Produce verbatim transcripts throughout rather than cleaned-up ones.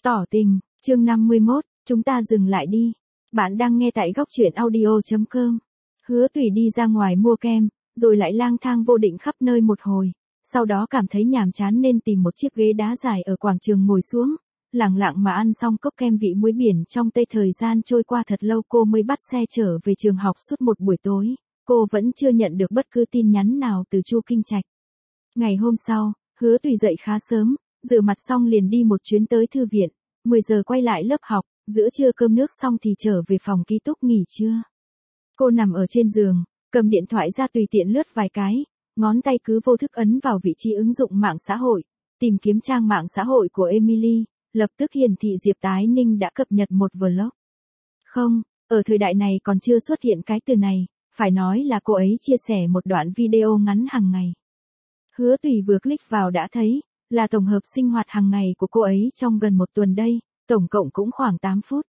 Tỏ tình, chương năm mươi mốt, chúng ta dừng lại đi. Bạn đang nghe tại góc truyện audio chấm com. Hứa Tùy đi ra ngoài mua kem, rồi lại lang thang vô định khắp nơi một hồi, sau đó cảm thấy nhàm chán nên tìm một chiếc ghế đá dài ở quảng trường ngồi xuống, lặng lặng mà ăn xong cốc kem vị muối biển. Trong tây thời gian trôi qua thật lâu cô mới bắt xe trở về trường học. Suốt một buổi tối, cô vẫn chưa nhận được bất cứ tin nhắn nào từ Chu Kinh Trạch. Ngày hôm sau, Hứa Tùy dậy khá sớm, rửa mặt xong liền đi một chuyến tới thư viện, mười giờ quay lại lớp học, giữa trưa cơm nước xong thì trở về phòng ký túc nghỉ trưa. Cô nằm ở trên giường, cầm điện thoại ra tùy tiện lướt vài cái, ngón tay cứ vô thức ấn vào vị trí ứng dụng mạng xã hội, tìm kiếm trang mạng xã hội của Emily, lập tức hiển thị Diệp Tái Ninh đã cập nhật một vlog. Không, ở thời đại này còn chưa xuất hiện cái từ này, phải nói là cô ấy chia sẻ một đoạn video ngắn hàng ngày. Hứa Tùy vừa click vào đã thấy, là tổng hợp sinh hoạt hàng ngày của cô ấy trong gần một tuần đây, tổng cộng cũng khoảng tám phút.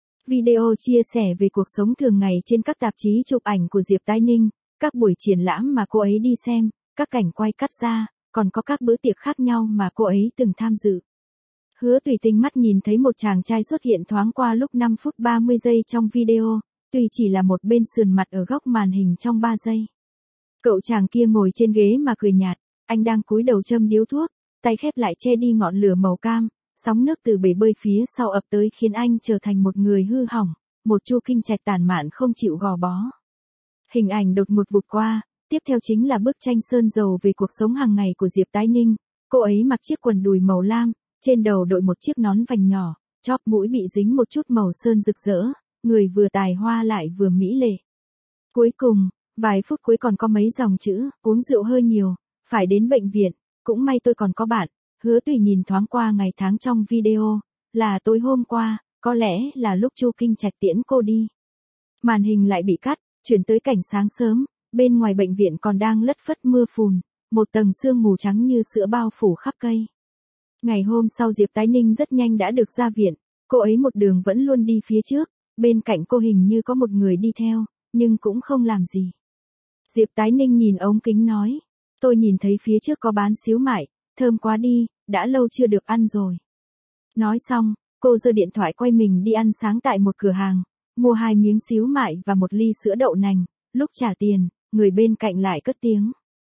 Video chia sẻ về cuộc sống thường ngày trên các tạp chí chụp ảnh của Diệp Tái Ninh, các buổi triển lãm mà cô ấy đi xem, các cảnh quay cắt ra, còn có các bữa tiệc khác nhau mà cô ấy từng tham dự. Hứa Tùy tinh mắt nhìn thấy một chàng trai xuất hiện thoáng qua lúc năm phút ba mươi giây trong video, tuy chỉ là một bên sườn mặt ở góc màn hình trong ba giây. Cậu chàng kia ngồi trên ghế mà cười nhạt, anh đang cúi đầu châm điếu thuốc, tay khép lại che đi ngọn lửa màu cam, sóng nước từ bể bơi phía sau ập tới khiến anh trở thành một người hư hỏng, một Chu Kinh Trạch tàn mạn không chịu gò bó. Hình ảnh đột ngột vụt qua, tiếp theo chính là bức tranh sơn dầu về cuộc sống hàng ngày của Diệp Tái Ninh. Cô ấy mặc chiếc quần đùi màu lam, trên đầu đội một chiếc nón vành nhỏ, chóp mũi bị dính một chút màu sơn rực rỡ, người vừa tài hoa lại vừa mỹ lệ. Cuối cùng, vài phút cuối còn có mấy dòng chữ, uống rượu hơi nhiều, phải đến bệnh viện, cũng may tôi còn có bạn. Hứa Tùy nhìn thoáng qua ngày tháng trong video, là tối hôm qua, có lẽ là lúc Chu Kinh Trạch tiễn cô đi. Màn hình lại bị cắt, chuyển tới cảnh sáng sớm, bên ngoài bệnh viện còn đang lất phất mưa phùn, một tầng sương mù trắng như sữa bao phủ khắp cây. Ngày hôm sau Diệp Tái Ninh rất nhanh đã được ra viện, cô ấy một đường vẫn luôn đi phía trước, bên cạnh cô hình như có một người đi theo, nhưng cũng không làm gì. Diệp Tái Ninh nhìn ống kính nói, tôi nhìn thấy phía trước có bán xíu mại, thơm quá đi, đã lâu chưa được ăn rồi. Nói xong, cô giơ điện thoại quay mình đi ăn sáng tại một cửa hàng, mua hai miếng xíu mại và một ly sữa đậu nành, lúc trả tiền, người bên cạnh lại cất tiếng.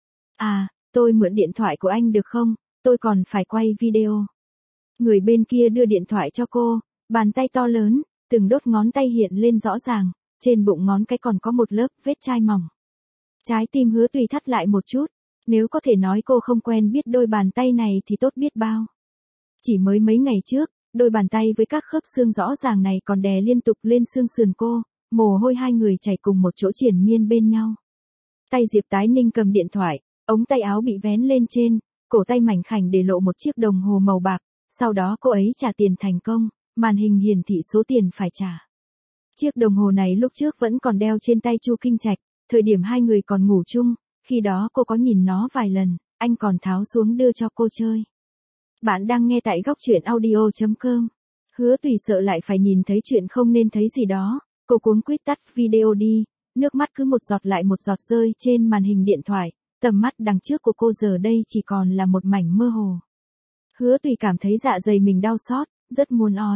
À, tôi mượn điện thoại của anh được không, tôi còn phải quay video. Người bên kia đưa điện thoại cho cô, bàn tay to lớn, từng đốt ngón tay hiện lên rõ ràng, trên bụng ngón cái còn có một lớp vết chai mỏng. Trái tim Hứa Tùy thắt lại một chút. Nếu có thể nói cô không quen biết đôi bàn tay này thì tốt biết bao. Chỉ mới mấy ngày trước, đôi bàn tay với các khớp xương rõ ràng này còn đè liên tục lên xương sườn cô, mồ hôi hai người chảy cùng một chỗ triền miên bên nhau. Tay Diệp Tái Ninh cầm điện thoại, ống tay áo bị vén lên trên, cổ tay mảnh khảnh để lộ một chiếc đồng hồ màu bạc, sau đó cô ấy trả tiền thành công, màn hình hiển thị số tiền phải trả. Chiếc đồng hồ này lúc trước vẫn còn đeo trên tay Chu Kinh Trạch, thời điểm hai người còn ngủ chung. Khi đó cô có nhìn nó vài lần, anh còn tháo xuống đưa cho cô chơi. Bạn đang nghe tại góc truyện audio chấm com. Hứa Tùy sợ lại phải nhìn thấy chuyện không nên thấy gì đó, cô cuống quýt tắt video đi, nước mắt cứ một giọt lại một giọt rơi trên màn hình điện thoại, tầm mắt đằng trước của cô giờ đây chỉ còn là một mảnh mơ hồ. Hứa Tùy cảm thấy dạ dày mình đau xót, rất muốn ói.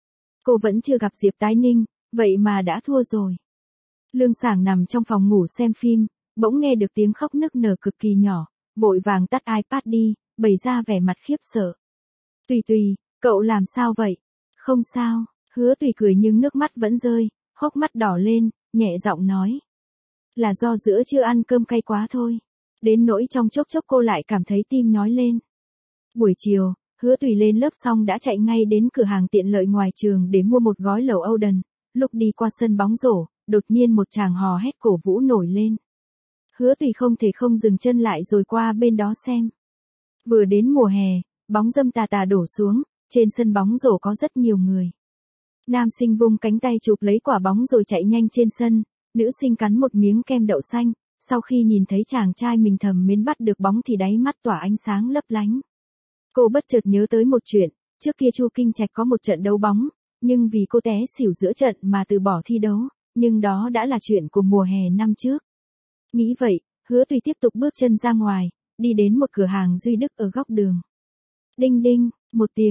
Cô vẫn chưa gặp Diệp Tái Ninh, vậy mà đã thua rồi. Lương Sảng nằm trong phòng ngủ xem phim. Bỗng nghe được tiếng khóc nức nở cực kỳ nhỏ, vội vàng tắt iPad đi, bày ra vẻ mặt khiếp sợ. Tùy Tùy, cậu làm sao vậy? Không sao, Hứa Tùy cười nhưng nước mắt vẫn rơi, hốc mắt đỏ lên, nhẹ giọng nói. Là do giữa chưa ăn cơm cay quá thôi. Đến nỗi trong chốc chốc cô lại cảm thấy tim nhói lên. Buổi chiều, Hứa Tùy lên lớp xong đã chạy ngay đến cửa hàng tiện lợi ngoài trường để mua một gói lẩu Oden. Lúc đi qua sân bóng rổ, đột nhiên một tràng hò hét cổ vũ nổi lên. Hứa Tùy không thể không dừng chân lại rồi qua bên đó xem. Vừa đến mùa hè, bóng râm tà tà đổ xuống, trên sân bóng rổ có rất nhiều người. Nam sinh vung cánh tay chụp lấy quả bóng rồi chạy nhanh trên sân, nữ sinh cắn một miếng kem đậu xanh, sau khi nhìn thấy chàng trai mình thầm mến bắt được bóng thì đáy mắt tỏa ánh sáng lấp lánh. Cô bất chợt nhớ tới một chuyện, trước kia Chu Kinh Trạch có một trận đấu bóng, nhưng vì cô té xỉu giữa trận mà từ bỏ thi đấu, nhưng đó đã là chuyện của mùa hè năm trước. Nghĩ vậy, Hứa Tùy tiếp tục bước chân ra ngoài, đi đến một cửa hàng Duy Đức ở góc đường. Đinh đinh, một tiếng,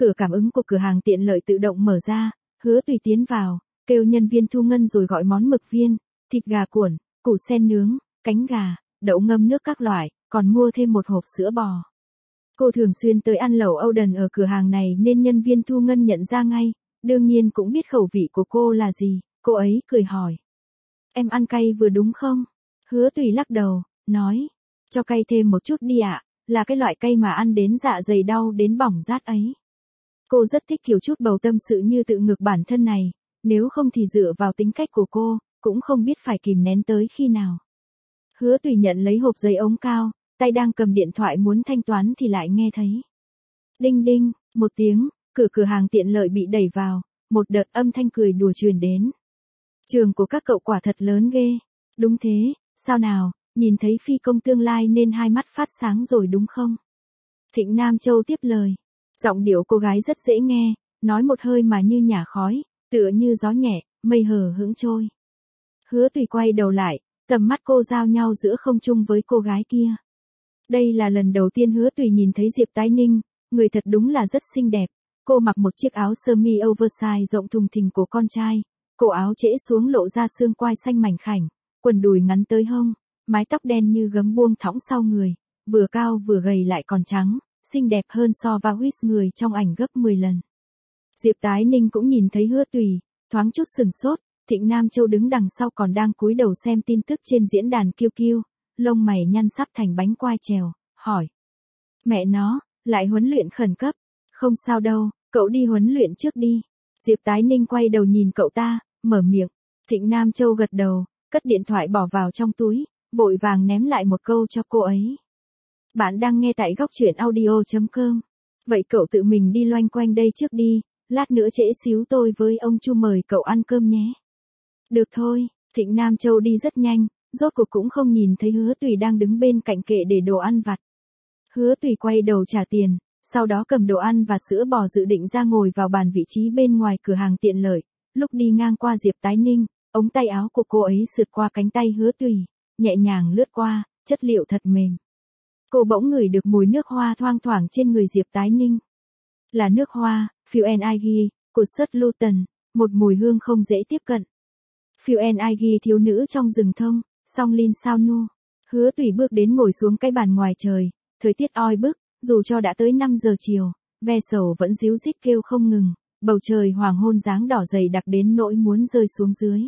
cửa cảm ứng của cửa hàng tiện lợi tự động mở ra, Hứa Tùy tiến vào, kêu nhân viên thu ngân rồi gọi món mực viên, thịt gà cuộn, củ sen nướng, cánh gà, đậu ngâm nước các loại, còn mua thêm một hộp sữa bò. Cô thường xuyên tới ăn lẩu Oden ở cửa hàng này nên nhân viên thu ngân nhận ra ngay, đương nhiên cũng biết khẩu vị của cô là gì, cô ấy cười hỏi. Em ăn cay vừa đúng không? Hứa Tùy lắc đầu, nói, cho cay thêm một chút đi ạ, là cái loại cay mà ăn đến dạ dày đau đến bỏng rát ấy. Cô rất thích kiểu chút bầu tâm sự như tự ngược bản thân này, nếu không thì dựa vào tính cách của cô, cũng không biết phải kìm nén tới khi nào. Hứa Tùy nhận lấy hộp giấy ống cao, tay đang cầm điện thoại muốn thanh toán thì lại nghe thấy. Đinh đinh, một tiếng, cửa cửa hàng tiện lợi bị đẩy vào, một đợt âm thanh cười đùa truyền đến. Trường của các cậu quả thật lớn ghê. Đúng thế, sao nào, nhìn thấy phi công tương lai nên hai mắt phát sáng rồi đúng không? Thịnh Nam Châu tiếp lời. Giọng điệu cô gái rất dễ nghe, nói một hơi mà như nhả khói, tựa như gió nhẹ, mây hờ hững trôi. Hứa Tùy quay đầu lại, tầm mắt cô giao nhau giữa không trung với cô gái kia. Đây là lần đầu tiên Hứa Tùy nhìn thấy Diệp Tái Ninh, người thật đúng là rất xinh đẹp. Cô mặc một chiếc áo sơ mi oversize rộng thùng thình của con trai, cổ áo trễ xuống lộ ra xương quai xanh mảnh khảnh, quần đùi ngắn tới hông, mái tóc đen như gấm buông thõng sau người, vừa cao vừa gầy lại còn trắng, xinh đẹp hơn so với Huýt người trong ảnh gấp mười lần. Diệp Tái Ninh cũng nhìn thấy Hứa Tùy, thoáng chút sừng sốt, Thịnh Nam Châu đứng đằng sau còn đang cúi đầu xem tin tức trên diễn đàn Q Q, lông mày nhăn sắp thành bánh quai trèo, hỏi. Mẹ nó, lại huấn luyện khẩn cấp. Không sao đâu, cậu đi huấn luyện trước đi. Diệp Tái Ninh quay đầu nhìn cậu ta, mở miệng. Thịnh Nam Châu gật đầu, cất điện thoại bỏ vào trong túi, vội vàng ném lại một câu cho cô ấy. Bạn đang nghe tại góc truyện audio chấm com. Vậy cậu tự mình đi loanh quanh đây trước đi, lát nữa trễ xíu tôi với ông Chu mời cậu ăn cơm nhé. Được thôi, Thịnh Nam Châu đi rất nhanh, rốt cuộc cũng không nhìn thấy Hứa Tùy đang đứng bên cạnh kệ để đồ ăn vặt. Hứa Tùy quay đầu trả tiền, sau đó cầm đồ ăn và sữa bò dự định ra ngồi vào bàn vị trí bên ngoài cửa hàng tiện lợi. Lúc đi ngang qua Diệp Tái Ninh, ống tay áo của cô ấy sượt qua cánh tay Hứa Tùy, nhẹ nhàng lướt qua, chất liệu thật mềm. Cô bỗng ngửi được mùi nước hoa thoang thoảng trên người Diệp Tái Ninh. Là nước hoa, Phiêu en Igi, của Sut Luton, một mùi hương không dễ tiếp cận. Phiêu en Igi thiếu nữ trong rừng thông, song Lin sao nu. Hứa Tùy bước đến ngồi xuống cái bàn ngoài trời, thời tiết oi bức, dù cho đã tới năm giờ chiều, ve sầu vẫn ríu rít kêu không ngừng, bầu trời hoàng hôn dáng đỏ dày đặc đến nỗi muốn rơi xuống dưới.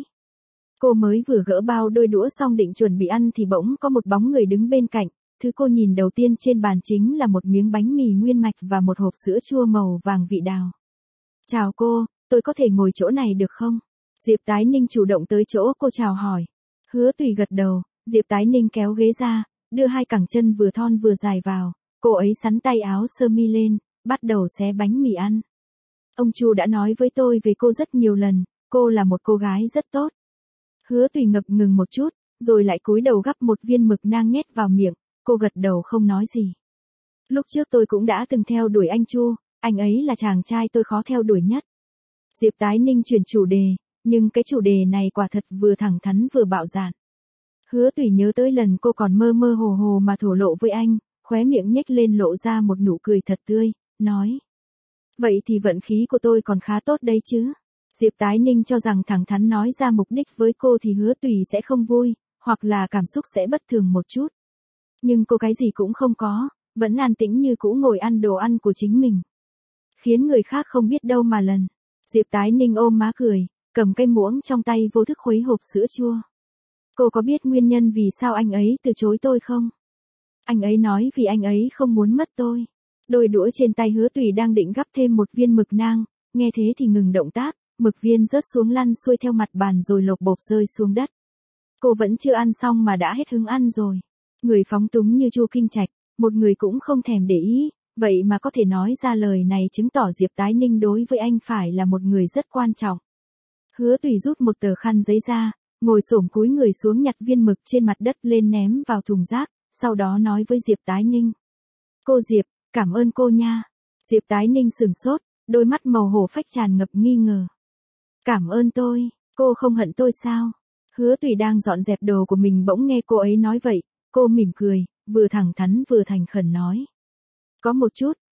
Cô mới vừa gỡ bao đôi đũa xong định chuẩn bị ăn thì bỗng có một bóng người đứng bên cạnh, thứ cô nhìn đầu tiên trên bàn chính là một miếng bánh mì nguyên mạch và một hộp sữa chua màu vàng vị đào. Chào cô, tôi có thể ngồi chỗ này được không? Diệp Tái Ninh chủ động tới chỗ cô chào hỏi. Hứa Tùy gật đầu, Diệp Tái Ninh kéo ghế ra, đưa hai cẳng chân vừa thon vừa dài vào, cô ấy xắn tay áo sơ mi lên, bắt đầu xé bánh mì ăn. Ông Chu đã nói với tôi về cô rất nhiều lần, cô là một cô gái rất tốt. Hứa Tùy ngập ngừng một chút, rồi lại cúi đầu gắp một viên mực nang nhét vào miệng, cô gật đầu không nói gì. Lúc trước tôi cũng đã từng theo đuổi anh Chu, anh ấy là chàng trai tôi khó theo đuổi nhất. Diệp Tái Ninh chuyển chủ đề, nhưng cái chủ đề này quả thật vừa thẳng thắn vừa bạo dạn. Hứa Tùy nhớ tới lần cô còn mơ mơ hồ hồ mà thổ lộ với anh, khóe miệng nhếch lên lộ ra một nụ cười thật tươi, nói. Vậy thì vận khí của tôi còn khá tốt đấy chứ. Diệp Tái Ninh cho rằng thẳng thắn nói ra mục đích với cô thì Hứa Tùy sẽ không vui, hoặc là cảm xúc sẽ bất thường một chút. Nhưng cô cái gì cũng không có, vẫn an tĩnh như cũ ngồi ăn đồ ăn của chính mình. Khiến người khác không biết đâu mà lần. Diệp Tái Ninh ôm má cười, cầm cây muỗng trong tay vô thức khuấy hộp sữa chua. Cô có biết nguyên nhân vì sao anh ấy từ chối tôi không? Anh ấy nói vì anh ấy không muốn mất tôi. Đôi đũa trên tay Hứa Tùy đang định gắp thêm một viên mực nang, nghe thế thì ngừng động tác, mực viên rớt xuống lăn xuôi theo mặt bàn rồi lộc bộp rơi xuống đất. Cô vẫn chưa ăn xong mà đã hết hứng ăn rồi. Người phóng túng như Chu Kinh Trạch, một người cũng không thèm để ý, vậy mà có thể nói ra lời này chứng tỏ Diệp Tái Ninh đối với anh phải là một người rất quan trọng. Hứa Tùy rút một tờ khăn giấy ra, ngồi xổm cúi người xuống nhặt viên mực trên mặt đất lên ném vào thùng rác, sau đó nói với Diệp Tái Ninh. Cô Diệp, cảm ơn cô nha. Diệp Tái Ninh sửng sốt, đôi mắt màu hổ phách tràn ngập nghi ngờ. Cảm ơn tôi, cô không hận tôi sao? Hứa Tùy đang dọn dẹp đồ của mình bỗng nghe cô ấy nói vậy, cô mỉm cười, vừa thẳng thắn vừa thành khẩn nói. Có một chút,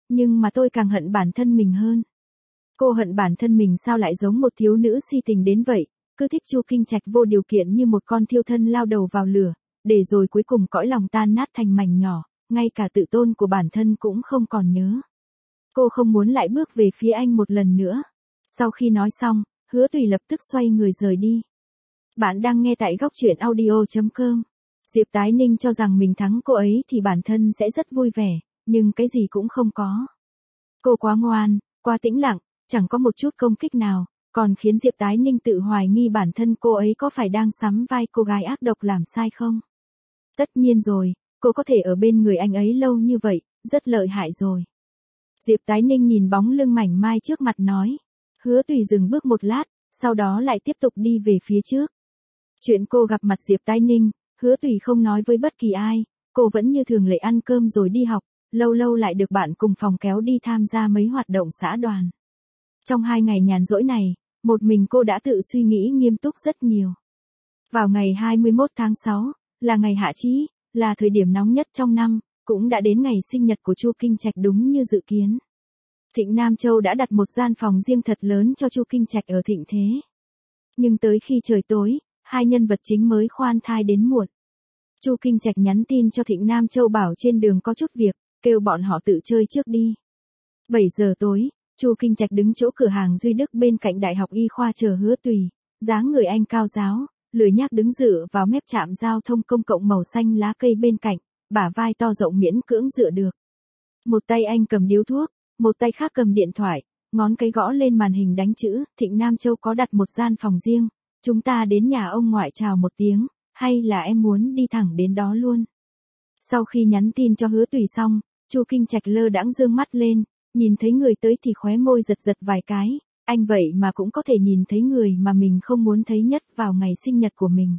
Nhưng mà tôi càng hận bản thân mình hơn. Cô hận bản thân mình sao lại giống một thiếu nữ si tình đến vậy, cứ thích Chu Kinh Trạch vô điều kiện như một con thiêu thân lao đầu vào lửa, để rồi cuối cùng cõi lòng tan nát thành mảnh nhỏ, ngay cả tự tôn của bản thân cũng không còn nhớ. Cô không muốn lại bước về phía anh một lần nữa. Sau khi nói xong, Hứa Tùy lập tức xoay người rời đi. Bạn đang nghe tại góc truyện audio chấm com. Diệp Tái Ninh cho rằng mình thắng cô ấy thì bản thân sẽ rất vui vẻ, nhưng cái gì cũng không có. Cô quá ngoan, quá tĩnh lặng, chẳng có một chút công kích nào, còn khiến Diệp Tái Ninh tự hoài nghi bản thân cô ấy có phải đang sắm vai cô gái ác độc làm sai không. Tất nhiên rồi, cô có thể ở bên người anh ấy lâu như vậy, rất lợi hại rồi. Diệp Tái Ninh nhìn bóng lưng mảnh mai trước mặt nói. Hứa Tùy dừng bước một lát, sau đó lại tiếp tục đi về phía trước. Chuyện cô gặp mặt Diệp Tái Ninh, Hứa Tùy không nói với bất kỳ ai, cô vẫn như thường lệ ăn cơm rồi đi học, lâu lâu lại được bạn cùng phòng kéo đi tham gia mấy hoạt động xã đoàn. Trong hai ngày nhàn rỗi này, một mình cô đã tự suy nghĩ nghiêm túc rất nhiều. Vào ngày hai mươi mốt tháng sáu, là ngày hạ chí, là thời điểm nóng nhất trong năm, cũng đã đến ngày sinh nhật của Chu Kinh Trạch đúng như dự kiến. Thịnh Nam Châu đã đặt một gian phòng riêng thật lớn cho Chu Kinh Trạch ở Thịnh Thế. Nhưng tới khi trời tối, hai nhân vật chính mới khoan thai đến muộn. Chu Kinh Trạch nhắn tin cho Thịnh Nam Châu bảo trên đường có chút việc, kêu bọn họ tự chơi trước đi. bảy giờ tối, Chu Kinh Trạch đứng chỗ cửa hàng Duy Đức bên cạnh Đại học Y khoa chờ Hứa Tùy, dáng người anh cao ráo, lười nhác đứng dựa vào mép trạm giao thông công cộng màu xanh lá cây bên cạnh, bả vai to rộng miễn cưỡng dựa được. Một tay anh cầm điếu thuốc, một tay khác cầm điện thoại, ngón cái gõ lên màn hình đánh chữ, Thịnh Nam Châu có đặt một gian phòng riêng, chúng ta đến nhà ông ngoại chào một tiếng, hay là em muốn đi thẳng đến đó luôn. Sau khi nhắn tin cho Hứa Tùy xong, Chu Kinh Trạch lơ đãng dương mắt lên, nhìn thấy người tới thì khóe môi giật giật vài cái, anh vậy mà cũng có thể nhìn thấy người mà mình không muốn thấy nhất vào ngày sinh nhật của mình.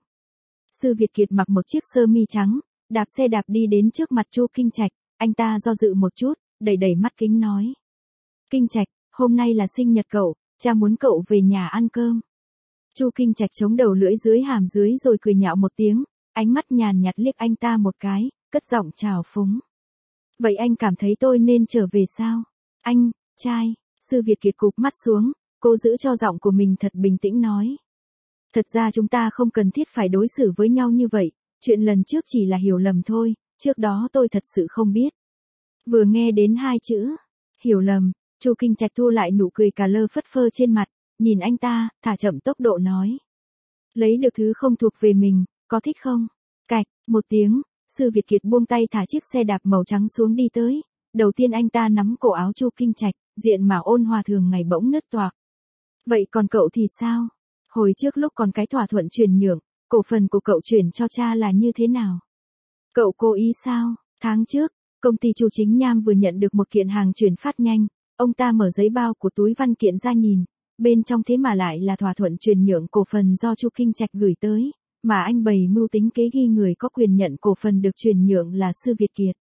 Sư Việt Kiệt mặc một chiếc sơ mi trắng, đạp xe đạp đi đến trước mặt Chu Kinh Trạch, anh ta do dự một chút, đẩy đẩy mắt kính nói. Kinh Trạch, hôm nay là sinh nhật cậu, cha muốn cậu về nhà ăn cơm. Chu Kinh Trạch chống đầu lưỡi dưới hàm dưới rồi cười nhạo một tiếng, ánh mắt nhàn nhạt liếc anh ta một cái, cất giọng trào phúng. Vậy anh cảm thấy tôi nên trở về sao? Anh, trai, Sư Việt Kiệt cụp mắt xuống, cố giữ cho giọng của mình thật bình tĩnh nói. Thật ra chúng ta không cần thiết phải đối xử với nhau như vậy, chuyện lần trước chỉ là hiểu lầm thôi, trước đó tôi thật sự không biết. Vừa nghe đến hai chữ, hiểu lầm, Chu Kinh Trạch thu lại nụ cười cà lơ phất phơ trên mặt, nhìn anh ta, thả chậm tốc độ nói. Lấy được thứ không thuộc về mình, có thích không? Cạch, một tiếng, Sư Việt Kiệt buông tay thả chiếc xe đạp màu trắng xuống đi tới. Đầu tiên anh ta nắm cổ áo Chu Kinh Trạch, diện mà ôn hòa thường ngày bỗng nứt toạc. Vậy còn cậu thì sao? Hồi trước lúc còn cái thỏa thuận chuyển nhượng, cổ phần của cậu chuyển cho cha là như thế nào? Cậu cố ý sao? Tháng trước, công ty Chu Chính Nham vừa nhận được một kiện hàng chuyển phát nhanh, ông ta mở giấy bao của túi văn kiện ra nhìn, bên trong thế mà lại là thỏa thuận chuyển nhượng cổ phần do Chu Kinh Trạch gửi tới, mà anh bày mưu tính kế ghi người có quyền nhận cổ phần được chuyển nhượng là Sư Việt Kiệt.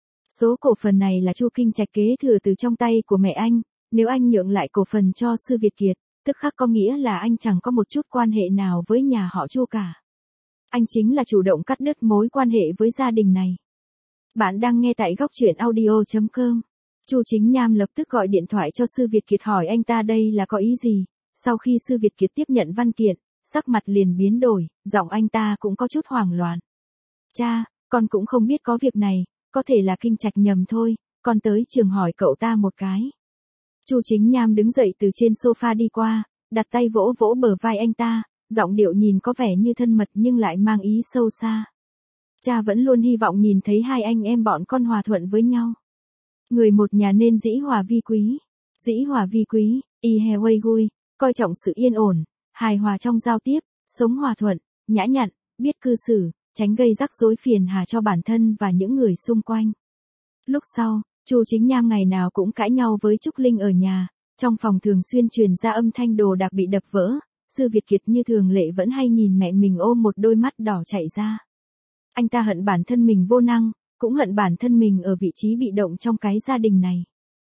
Số cổ phần này là Chu Kinh Trạch kế thừa từ trong tay của mẹ anh, nếu anh nhượng lại cổ phần cho Sư Việt Kiệt, tức khắc có nghĩa là anh chẳng có một chút quan hệ nào với nhà họ Chu cả. Anh chính là chủ động cắt đứt mối quan hệ với gia đình này. Bạn đang nghe tại góc truyện audio chấm com. Chu Chính Nham lập tức gọi điện thoại cho Sư Việt Kiệt hỏi anh ta đây là có ý gì. Sau khi Sư Việt Kiệt tiếp nhận văn kiện, sắc mặt liền biến đổi, giọng anh ta cũng có chút hoảng loạn. Cha, con cũng không biết có việc này, có thể là Kinh Trạch nhầm thôi, con tới trường hỏi cậu ta một cái. Chu Chính Nham đứng dậy từ trên sofa đi qua, đặt tay vỗ vỗ bờ vai anh ta, giọng điệu nhìn có vẻ như thân mật nhưng lại mang ý sâu xa. Cha vẫn luôn hy vọng nhìn thấy hai anh em bọn con hòa thuận với nhau. Người một nhà nên dĩ hòa vi quý. Dĩ hòa vi quý, y he wei gui, coi trọng sự yên ổn, hài hòa trong giao tiếp, sống hòa thuận, nhã nhặn, biết cư xử, tránh gây rắc rối phiền hà cho bản thân và những người xung quanh. Lúc sau, Chu Chính Nham ngày nào cũng cãi nhau với Trúc Linh ở nhà, trong phòng thường xuyên truyền ra âm thanh đồ đạc bị đập vỡ, Sư Việt Kiệt như thường lệ vẫn hay nhìn mẹ mình ôm một đôi mắt đỏ chạy ra. Anh ta hận bản thân mình vô năng, cũng hận bản thân mình ở vị trí bị động trong cái gia đình này.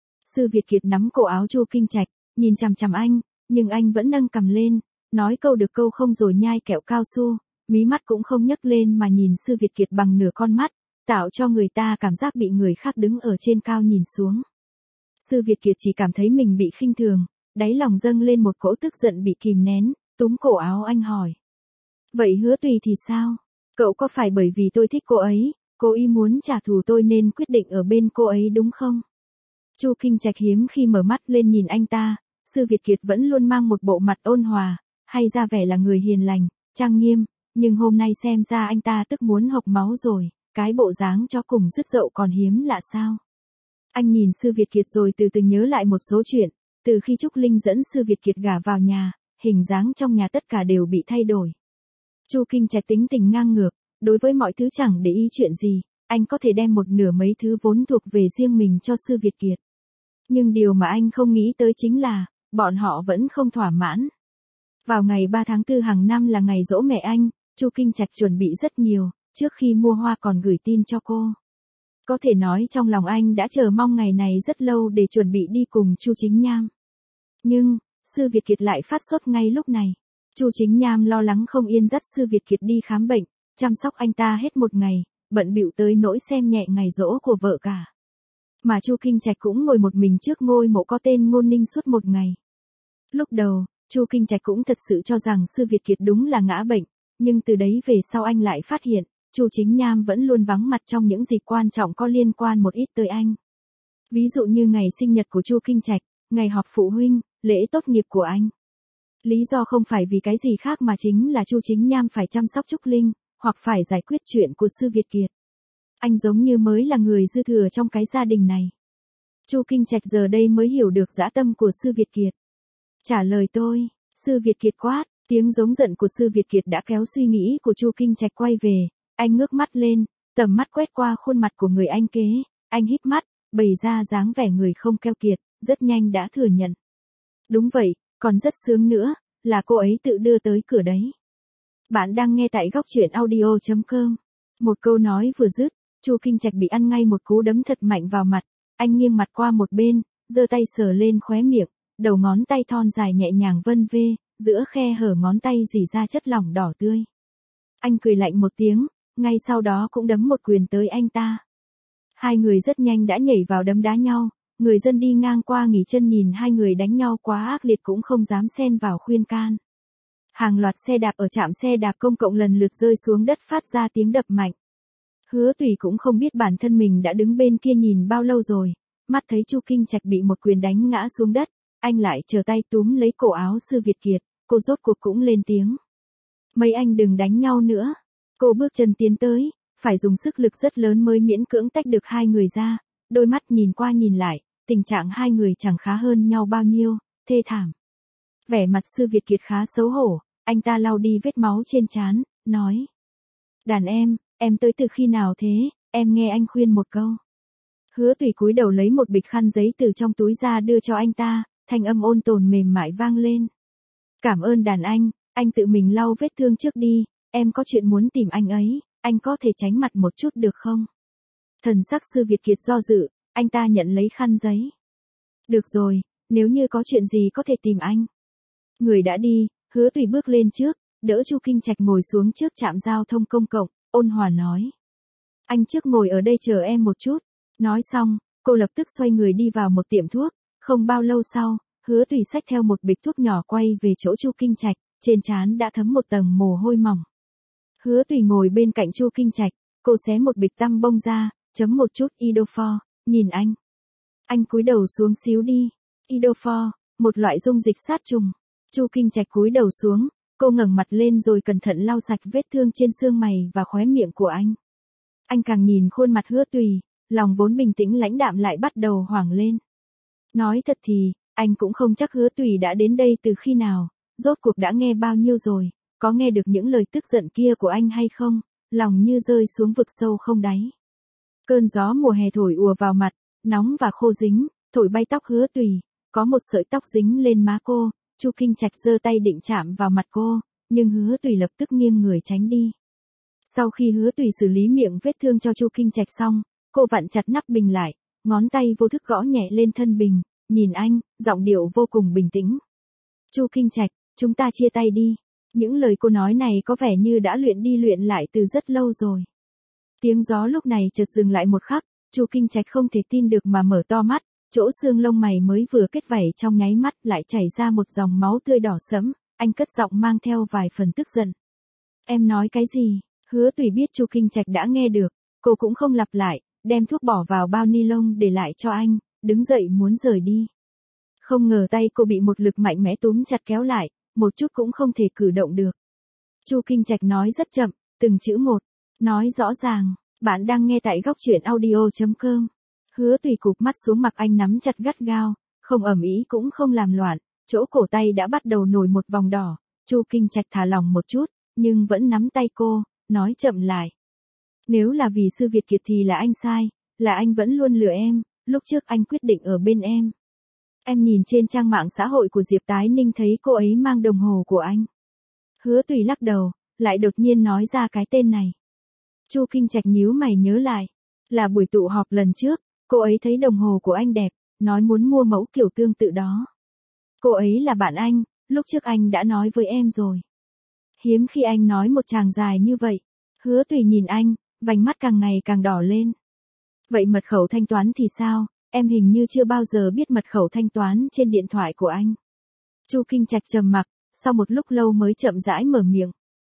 Sư Việt Kiệt nắm cổ áo Chu Kinh Trạch, nhìn chằm chằm anh, nhưng anh vẫn nâng cằm lên, nói câu được câu không rồi nhai kẹo cao su, mí mắt cũng không nhấc lên mà nhìn Sư Việt Kiệt bằng nửa con mắt, tạo cho người ta cảm giác bị người khác đứng ở trên cao nhìn xuống. Sư Việt Kiệt chỉ cảm thấy mình bị khinh thường, đáy lòng dâng lên một cỗ tức giận bị kìm nén, túm cổ áo anh hỏi. Vậy Hứa Tùy thì sao? Cậu có phải bởi vì tôi thích cô ấy, cô ý muốn trả thù tôi nên quyết định ở bên cô ấy đúng không? Chu Kinh Trạch hiếm khi mở mắt lên nhìn anh ta, Sư Việt Kiệt vẫn luôn mang một bộ mặt ôn hòa, hay ra vẻ là người hiền lành, trang nghiêm, nhưng hôm nay xem ra anh ta tức muốn hộc máu rồi, cái bộ dáng chó cùng dứt dậu còn hiếm lạ sao? Anh nhìn Sư Việt Kiệt rồi từ từ nhớ lại một số chuyện, từ khi Trúc Linh dẫn Sư Việt Kiệt gả vào nhà, hình dáng trong nhà tất cả đều bị thay đổi. Chu Kinh Trạch tính tình ngang ngược, đối với mọi thứ chẳng để ý chuyện gì, anh có thể đem một nửa mấy thứ vốn thuộc về riêng mình cho Sư Việt Kiệt. Nhưng điều mà anh không nghĩ tới chính là, bọn họ vẫn không thỏa mãn. Vào ngày ba tháng tư hàng năm là ngày giỗ mẹ anh, Chu Kinh Trạch chuẩn bị rất nhiều, trước khi mua hoa còn gửi tin cho cô. Có thể nói trong lòng anh đã chờ mong ngày này rất lâu để chuẩn bị đi cùng Chu Chính Nham. Nhưng, Sư Việt Kiệt lại phát sốt ngay lúc này. Chu Chính Nham lo lắng không yên dắt Sư Việt Kiệt đi khám bệnh, chăm sóc anh ta hết một ngày, bận bịu tới nỗi xem nhẹ ngày giỗ của vợ cả. Mà Chu Kinh Trạch cũng ngồi một mình trước ngôi mộ có tên Ngôn Ninh suốt một ngày. Lúc đầu, Chu Kinh Trạch cũng thật sự cho rằng Sư Việt Kiệt đúng là ngã bệnh, nhưng từ đấy về sau anh lại phát hiện, Chu Chính Nham vẫn luôn vắng mặt trong những dịp quan trọng có liên quan một ít tới anh. Ví dụ như ngày sinh nhật của Chu Kinh Trạch, ngày họp phụ huynh, lễ tốt nghiệp của anh. Lý do không phải vì cái gì khác mà chính là Chu Chính Nham phải chăm sóc Trúc Linh, hoặc phải giải quyết chuyện của Sư Việt Kiệt. Anh giống như mới là người dư thừa trong cái gia đình này. Chu Kinh Trạch giờ đây mới hiểu được dã tâm của Sư Việt Kiệt. Trả lời tôi, Sư Việt Kiệt quát, tiếng giống giận của Sư Việt Kiệt đã kéo suy nghĩ của Chu Kinh Trạch quay về, anh ngước mắt lên, tầm mắt quét qua khuôn mặt của người anh kế, anh híp mắt, bày ra dáng vẻ người không keo kiệt, rất nhanh đã thừa nhận. Đúng vậy, còn rất sướng nữa, là cô ấy tự đưa tới cửa đấy. Bạn đang nghe tại góc truyện audio chấm com. Một câu nói vừa dứt, Chu Kinh Trạch bị ăn ngay một cú đấm thật mạnh vào mặt, anh nghiêng mặt qua một bên, giơ tay sờ lên khóe miệng, đầu ngón tay thon dài nhẹ nhàng vân vê, giữa khe hở ngón tay rỉ ra chất lỏng đỏ tươi. Anh cười lạnh một tiếng, ngay sau đó cũng đấm một quyền tới anh ta. Hai người rất nhanh đã nhảy vào đấm đá nhau, người dân đi ngang qua nghỉ chân nhìn hai người đánh nhau quá ác liệt cũng không dám xen vào khuyên can. Hàng loạt xe đạp ở trạm xe đạp công cộng lần lượt rơi xuống đất phát ra tiếng đập mạnh. Hứa Tùy cũng không biết bản thân mình đã đứng bên kia nhìn bao lâu rồi, mắt thấy Chu Kinh Trạch bị một quyền đánh ngã xuống đất, anh lại trở tay túm lấy cổ áo Sư Việt Kiệt, cô rốt cuộc cũng lên tiếng. Mấy anh đừng đánh nhau nữa. Cô bước chân tiến tới, phải dùng sức lực rất lớn mới miễn cưỡng tách được hai người ra, đôi mắt nhìn qua nhìn lại, tình trạng hai người chẳng khá hơn nhau bao nhiêu, thê thảm. Vẻ mặt Sư Việt Kiệt khá xấu hổ, anh ta lau đi vết máu trên trán, nói. Đàn em, em tới từ khi nào thế, em nghe anh khuyên một câu. Hứa Tùy cúi đầu lấy một bịch khăn giấy từ trong túi ra đưa cho anh ta, thanh âm ôn tồn mềm mại vang lên. Cảm ơn đàn anh, anh tự mình lau vết thương trước đi, em có chuyện muốn tìm anh ấy, anh có thể tránh mặt một chút được không? Thần sắc Sư Việt Kiệt do dự, anh ta nhận lấy khăn giấy. Được rồi, nếu như có chuyện gì có thể tìm anh. Người đã đi, Hứa Tùy bước lên trước, đỡ Chu Kinh Trạch ngồi xuống trước trạm giao thông công cộng, ôn hòa nói. Anh trước ngồi ở đây chờ em một chút. Nói xong, cô lập tức xoay người đi vào một tiệm thuốc, không bao lâu sau, Hứa Tùy xách theo một bịch thuốc nhỏ quay về chỗ Chu Kinh Trạch, trên trán đã thấm một tầng mồ hôi mỏng. Hứa Tùy ngồi bên cạnh Chu Kinh Trạch, cô xé một bịch tăm bông ra, chấm một chút Idofor, nhìn anh. Anh cúi đầu xuống xíu đi. Idofor, một loại dung dịch sát trùng. Chu Kinh Trạch cúi đầu xuống, cô ngẩng mặt lên rồi cẩn thận lau sạch vết thương trên xương mày và khóe miệng của anh. Anh càng nhìn khuôn mặt Hứa Tùy, lòng vốn bình tĩnh lãnh đạm lại bắt đầu hoảng lên. Nói thật thì, anh cũng không chắc Hứa Tùy đã đến đây từ khi nào, rốt cuộc đã nghe bao nhiêu rồi, có nghe được những lời tức giận kia của anh hay không, lòng như rơi xuống vực sâu không đáy. Cơn gió mùa hè thổi ùa vào mặt, nóng và khô dính, thổi bay tóc Hứa Tùy, có một sợi tóc dính lên má cô, Chu Kinh Trạch giơ tay định chạm vào mặt cô, nhưng Hứa Tùy lập tức nghiêng người tránh đi. Sau khi Hứa Tùy xử lý miệng vết thương cho Chu Kinh Trạch xong, cô vặn chặt nắp bình lại, ngón tay vô thức gõ nhẹ lên thân bình, nhìn anh, giọng điệu vô cùng bình tĩnh. Chu Kinh Trạch, chúng ta chia tay đi. Những lời cô nói này có vẻ như đã luyện đi luyện lại từ rất lâu rồi. Tiếng gió lúc này chợt dừng lại một khắc, Chu Kinh Trạch không thể tin được mà mở to mắt, chỗ xương lông mày mới vừa kết vảy trong nháy mắt lại chảy ra một dòng máu tươi đỏ sẫm, anh cất giọng mang theo vài phần tức giận. Em nói cái gì? Hứa Tùy biết Chu Kinh Trạch đã nghe được, cô cũng không lặp lại, đem thuốc bỏ vào bao ni lông để lại cho anh, đứng dậy muốn rời đi. Không ngờ tay cô bị một lực mạnh mẽ túm chặt kéo lại, một chút cũng không thể cử động được. Chu Kinh Trạch nói rất chậm, từng chữ một, nói rõ ràng, bạn đang nghe tại góc truyện audio chấm com. Hứa Tùy cụp mắt xuống, mặc anh nắm chặt gắt gao, không ầm ĩ cũng không làm loạn, chỗ cổ tay đã bắt đầu nổi một vòng đỏ. Chu Kinh Trạch thả lỏng một chút, nhưng vẫn nắm tay cô, nói chậm lại. Nếu là vì Sư Việt Kiệt thì là anh sai, là anh vẫn luôn lừa em, lúc trước anh quyết định ở bên em. Em nhìn trên trang mạng xã hội của Diệp Tái Ninh thấy cô ấy mang đồng hồ của anh. Hứa Tùy lắc đầu, lại đột nhiên nói ra cái tên này. Chu Kinh Trạch nhíu mày nhớ lại, là buổi tụ họp lần trước, cô ấy thấy đồng hồ của anh đẹp, nói muốn mua mẫu kiểu tương tự đó. Cô ấy là bạn anh, lúc trước anh đã nói với em rồi. Hiếm khi anh nói một tràng dài như vậy. Hứa Tùy nhìn anh, vành mắt càng ngày càng đỏ lên. Vậy mật khẩu thanh toán thì sao? Em hình như chưa bao giờ biết mật khẩu thanh toán trên điện thoại của anh. Chu Kinh Trạch trầm mặc, sau một lúc lâu mới chậm rãi mở miệng.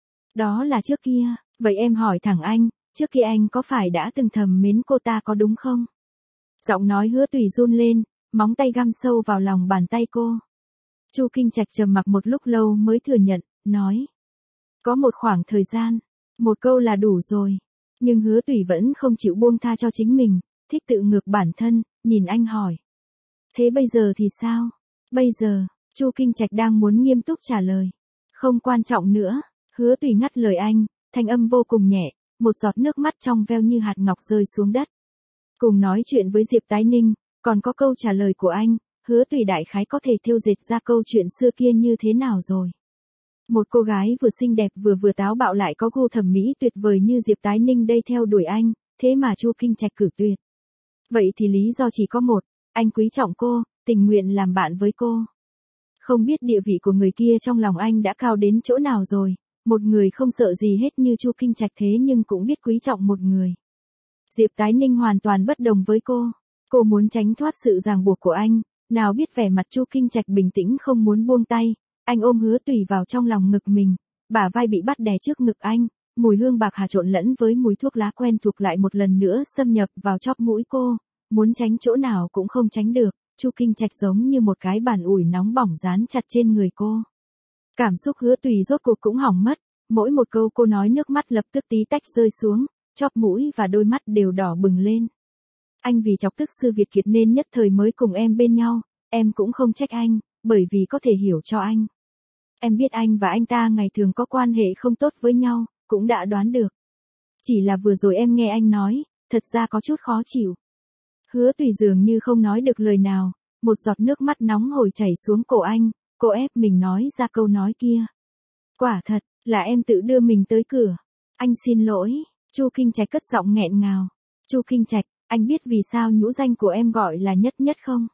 Đó là trước kia, vậy em hỏi thẳng anh, trước kia anh có phải đã từng thầm mến cô ta có đúng không? Giọng nói Hứa Tùy run lên, móng tay găm sâu vào lòng bàn tay cô. Chu Kinh Trạch trầm mặc một lúc lâu mới thừa nhận, nói. Có một khoảng thời gian, một câu là đủ rồi. Nhưng Hứa Tùy vẫn không chịu buông tha cho chính mình, thích tự ngược bản thân, nhìn anh hỏi. Thế bây giờ thì sao? Bây giờ, Chu Kinh Trạch đang muốn nghiêm túc trả lời. Không quan trọng nữa. Hứa Tùy ngắt lời anh, thanh âm vô cùng nhẹ, một giọt nước mắt trong veo như hạt ngọc rơi xuống đất. Cùng nói chuyện với Diệp Tái Ninh, còn có câu trả lời của anh, Hứa Tùy đại khái có thể thêu dệt ra câu chuyện xưa kia như thế nào rồi. Một cô gái vừa xinh đẹp vừa vừa táo bạo lại có gu thẩm mỹ tuyệt vời như Diệp Tái Ninh đây theo đuổi anh, thế mà Chu Kinh Trạch cử tuyệt. Vậy thì lý do chỉ có một, anh quý trọng cô, tình nguyện làm bạn với cô. Không biết địa vị của người kia trong lòng anh đã cao đến chỗ nào rồi, một người không sợ gì hết như Chu Kinh Trạch thế nhưng cũng biết quý trọng một người. Diệp Tái Ninh hoàn toàn bất đồng với cô, cô muốn tránh thoát sự ràng buộc của anh, nào biết vẻ mặt Chu Kinh Trạch bình tĩnh không muốn buông tay. Anh ôm Hứa Tùy vào trong lòng ngực mình, bả vai bị bắt đè trước ngực anh, mùi hương bạc hà trộn lẫn với mùi thuốc lá quen thuộc lại một lần nữa xâm nhập vào chóp mũi cô, muốn tránh chỗ nào cũng không tránh được, Chu Kinh Trạch giống như một cái bàn ủi nóng bỏng dán chặt trên người cô. Cảm xúc Hứa Tùy rốt cuộc cũng hỏng mất, mỗi một câu cô nói nước mắt lập tức tí tách rơi xuống, chóp mũi và đôi mắt đều đỏ bừng lên. Anh vì chọc tức Sư Việt Kiệt nên nhất thời mới cùng em bên nhau, em cũng không trách anh, bởi vì có thể hiểu cho anh. Em biết anh và anh ta ngày thường có quan hệ không tốt với nhau, cũng đã đoán được. Chỉ là vừa rồi em nghe anh nói, thật ra có chút khó chịu. Hứa Tùy dường như không nói được lời nào, một giọt nước mắt nóng hổi chảy xuống cổ anh, cô ép mình nói ra câu nói kia. Quả thật, là em tự đưa mình tới cửa. Anh xin lỗi, Chu Kinh Trạch cất giọng nghẹn ngào. Chu Kinh Trạch, anh biết vì sao nhũ danh của em gọi là Nhất Nhất không?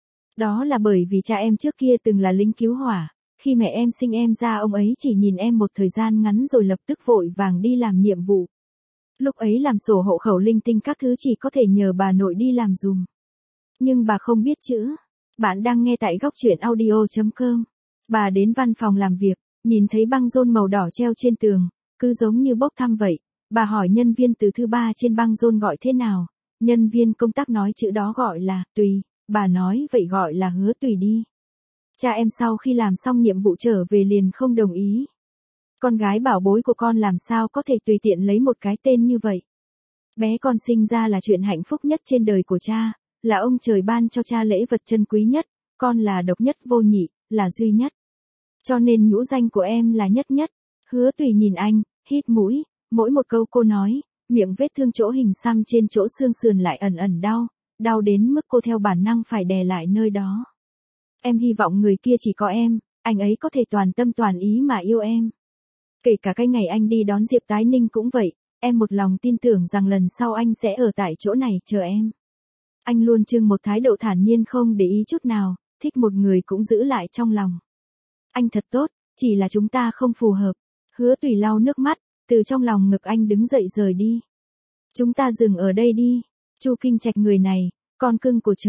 Đó là bởi vì cha em trước kia từng là lính cứu hỏa. Khi mẹ em sinh em ra ông ấy chỉ nhìn em một thời gian ngắn rồi lập tức vội vàng đi làm nhiệm vụ. Lúc ấy làm sổ hộ khẩu linh tinh các thứ chỉ có thể nhờ bà nội đi làm dùm. Nhưng bà không biết chữ. Bạn đang nghe tại góc truyện audio chấm com. Bà đến văn phòng làm việc, nhìn thấy băng rôn màu đỏ treo trên tường, cứ giống như bốc thăm vậy. Bà hỏi nhân viên từ thứ ba trên băng rôn gọi thế nào. Nhân viên công tác nói chữ đó gọi là Tùy. Bà nói vậy gọi là Hứa Tùy đi. Cha em sau khi làm xong nhiệm vụ trở về liền không đồng ý. Con gái bảo bối của con làm sao có thể tùy tiện lấy một cái tên như vậy. Bé con sinh ra là chuyện hạnh phúc nhất trên đời của cha, là ông trời ban cho cha lễ vật chân quý nhất, con là độc nhất vô nhị, là duy nhất. Cho nên nhũ danh của em là Nhất Nhất. Hứa Tùy nhìn anh, hít mũi, mỗi một câu cô nói, miệng vết thương chỗ hình xăm trên chỗ xương sườn lại ẩn ẩn đau, đau đến mức cô theo bản năng phải đè lại nơi đó. Em hy vọng người kia chỉ có em, anh ấy có thể toàn tâm toàn ý mà yêu em. Kể cả cái ngày anh đi đón Diệp Tái Ninh cũng vậy, em một lòng tin tưởng rằng lần sau anh sẽ ở tại chỗ này chờ em. Anh luôn trưng một thái độ thản nhiên không để ý chút nào, thích một người cũng giữ lại trong lòng. Anh thật tốt, chỉ là chúng ta không phù hợp. Hứa Tùy lau nước mắt, từ trong lòng ngực anh đứng dậy rời đi. Chúng ta dừng ở đây đi. Chu Kinh Trạch người này, con cưng của trời,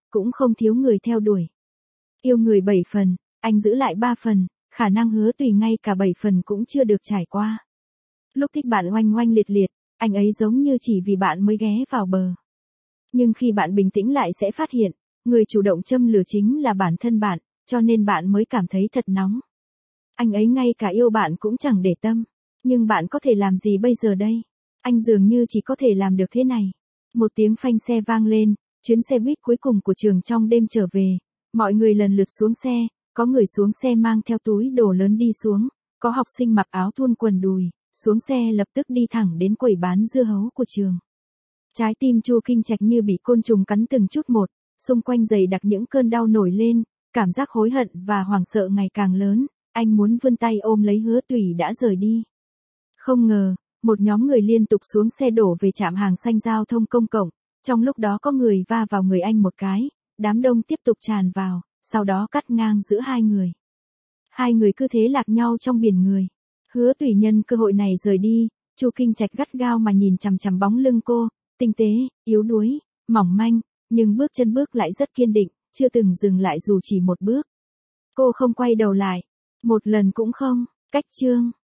cũng không thiếu người theo đuổi. Yêu người bảy phần, anh giữ lại ba phần, khả năng Hứa Tùy ngay cả bảy phần cũng chưa được trải qua. Lúc thích bạn oanh oanh liệt liệt, anh ấy giống như chỉ vì bạn mới ghé vào bờ. Nhưng khi bạn bình tĩnh lại sẽ phát hiện, người chủ động châm lửa chính là bản thân bạn, cho nên bạn mới cảm thấy thật nóng. Anh ấy ngay cả yêu bạn cũng chẳng để tâm. Nhưng bạn có thể làm gì bây giờ đây? Anh dường như chỉ có thể làm được thế này. Một tiếng phanh xe vang lên, chuyến xe buýt cuối cùng của trường trong đêm trở về. Mọi người lần lượt xuống xe, có người xuống xe mang theo túi đồ lớn đi xuống, có học sinh mặc áo thun quần đùi, xuống xe lập tức đi thẳng đến quầy bán dưa hấu của trường. Trái tim Chu Kinh Trạch như bị côn trùng cắn từng chút một, xung quanh dày đặc những cơn đau nổi lên, cảm giác hối hận và hoảng sợ ngày càng lớn, anh muốn vươn tay ôm lấy Hứa Tùy đã rời đi. Không ngờ, một nhóm người liên tục xuống xe đổ về trạm hàng xanh giao thông công cộng, trong lúc đó có người va vào người anh một cái, đám đông tiếp tục tràn vào, sau đó cắt ngang giữa hai người. Hai người cứ thế lạc nhau trong biển người. Hứa Tùy nhân cơ hội này rời đi, Chu Kinh Trạch gắt gao mà nhìn chằm chằm bóng lưng cô, tinh tế, yếu đuối, mỏng manh, nhưng bước chân bước lại rất kiên định, chưa từng dừng lại dù chỉ một bước. Cô không quay đầu lại, một lần cũng không, cách chương.